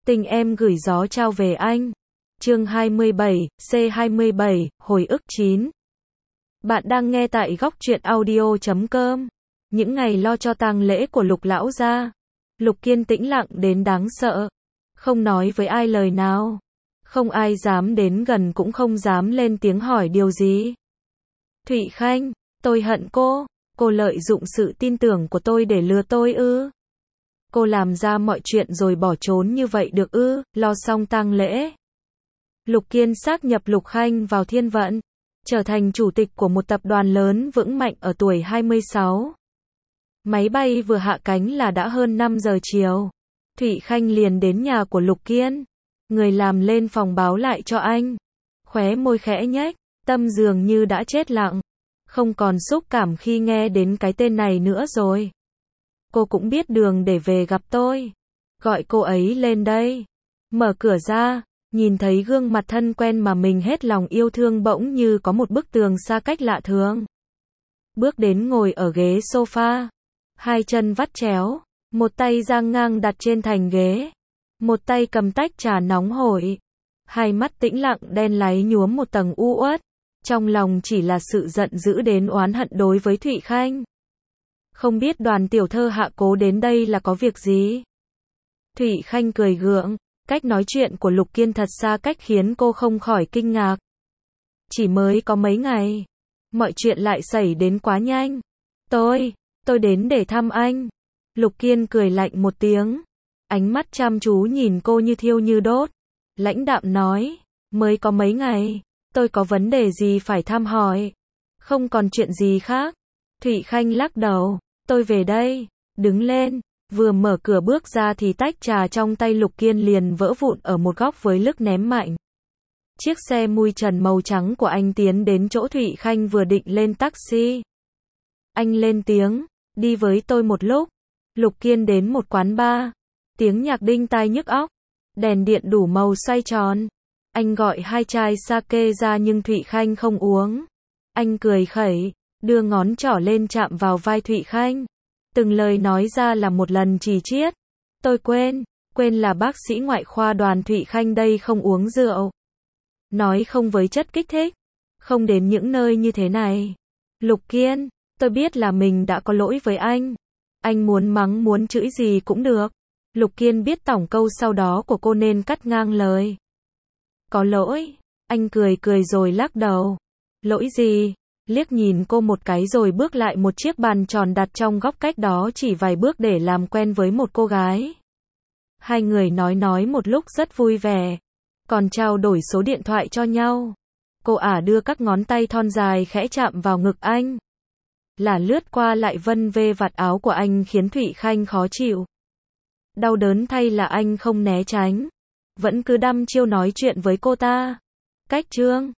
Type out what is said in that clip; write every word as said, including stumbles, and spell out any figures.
Tình em gửi gió trao về anh. Chương hai mươi bảy, C hai mươi bảy, hồi ức chín. Bạn đang nghe tại góc truyện audio chấm com. Những ngày lo cho tang lễ của Lục lão gia, Lục Kiên tĩnh lặng đến đáng sợ, không nói với ai lời nào. Không ai dám đến gần cũng không dám lên tiếng hỏi điều gì. Thụy Khanh, tôi hận cô, cô lợi dụng sự tin tưởng của tôi để lừa tôi ư? Cô làm ra mọi chuyện rồi bỏ trốn như vậy được ư? Lo xong tang lễ, Lục Kiên sáp nhập Lục Khanh vào Thiên Vận, trở thành chủ tịch của một tập đoàn lớn vững mạnh ở tuổi hai mươi sáu. Máy bay vừa hạ cánh là đã hơn năm giờ chiều. Thụy Khanh liền đến nhà của Lục Kiên. Người làm lên phòng báo lại cho anh. Khóe môi khẽ nhếch, tâm dường như đã chết lặng. Không còn xúc cảm khi nghe đến cái tên này nữa rồi. Cô cũng biết đường để về gặp tôi. Gọi cô ấy lên đây. Mở cửa ra, nhìn thấy gương mặt thân quen mà mình hết lòng yêu thương bỗng như có một bức tường xa cách lạ thường. Bước đến ngồi ở ghế sofa. Hai chân vắt chéo, một tay dang ngang đặt trên thành ghế. Một tay cầm tách trà nóng hổi. Hai mắt tĩnh lặng đen láy nhuốm một tầng u uất. Trong lòng chỉ là sự giận dữ đến oán hận đối với Thụy Khanh. Không biết Đoàn tiểu thơ hạ cố đến đây là có việc gì? Thụy Khanh cười gượng, cách nói chuyện của Lục Kiên thật xa cách khiến cô không khỏi kinh ngạc. Chỉ mới có mấy ngày, mọi chuyện lại xảy đến quá nhanh. Tôi, tôi đến để thăm anh. Lục Kiên cười lạnh một tiếng, ánh mắt chăm chú nhìn cô như thiêu như đốt. Lãnh đạm nói, mới có mấy ngày, tôi có vấn đề gì phải thăm hỏi? Không còn chuyện gì khác. Thụy Khanh lắc đầu, tôi về đây, đứng lên, vừa mở cửa bước ra thì tách trà trong tay Lục Kiên liền vỡ vụn ở một góc với lực ném mạnh. Chiếc xe mui trần màu trắng của anh tiến đến chỗ Thụy Khanh vừa định lên taxi. Anh lên tiếng, đi với tôi một lúc. Lục Kiên đến một quán bar, tiếng nhạc đinh tai nhức óc, đèn điện đủ màu xoay tròn. Anh gọi hai chai sake ra nhưng Thụy Khanh không uống. Anh cười khẩy, đưa ngón trỏ lên chạm vào vai Thụy Khanh. Từng lời nói ra là một lần chỉ chiết. Tôi quên, quên là bác sĩ ngoại khoa Đoàn Thụy Khanh đây không uống rượu. Nói không với chất kích thích, không đến những nơi như thế này. Lục Kiên, tôi biết là mình đã có lỗi với anh. Anh muốn mắng muốn chửi gì cũng được. Lục Kiên biết tổng câu sau đó của cô nên cắt ngang lời. Có lỗi, anh cười cười rồi lắc đầu. Lỗi gì? Liếc nhìn cô một cái rồi bước lại một chiếc bàn tròn đặt trong góc cách đó chỉ vài bước để làm quen với một cô gái. Hai người nói nói một lúc rất vui vẻ, còn trao đổi số điện thoại cho nhau. Cô ả đưa các ngón tay thon dài khẽ chạm vào ngực anh. Là lướt qua lại vân vê vạt áo của anh khiến Thụy Khanh khó chịu. Đau đớn thay là anh không né tránh, vẫn cứ đăm chiêu nói chuyện với cô ta. Cách chương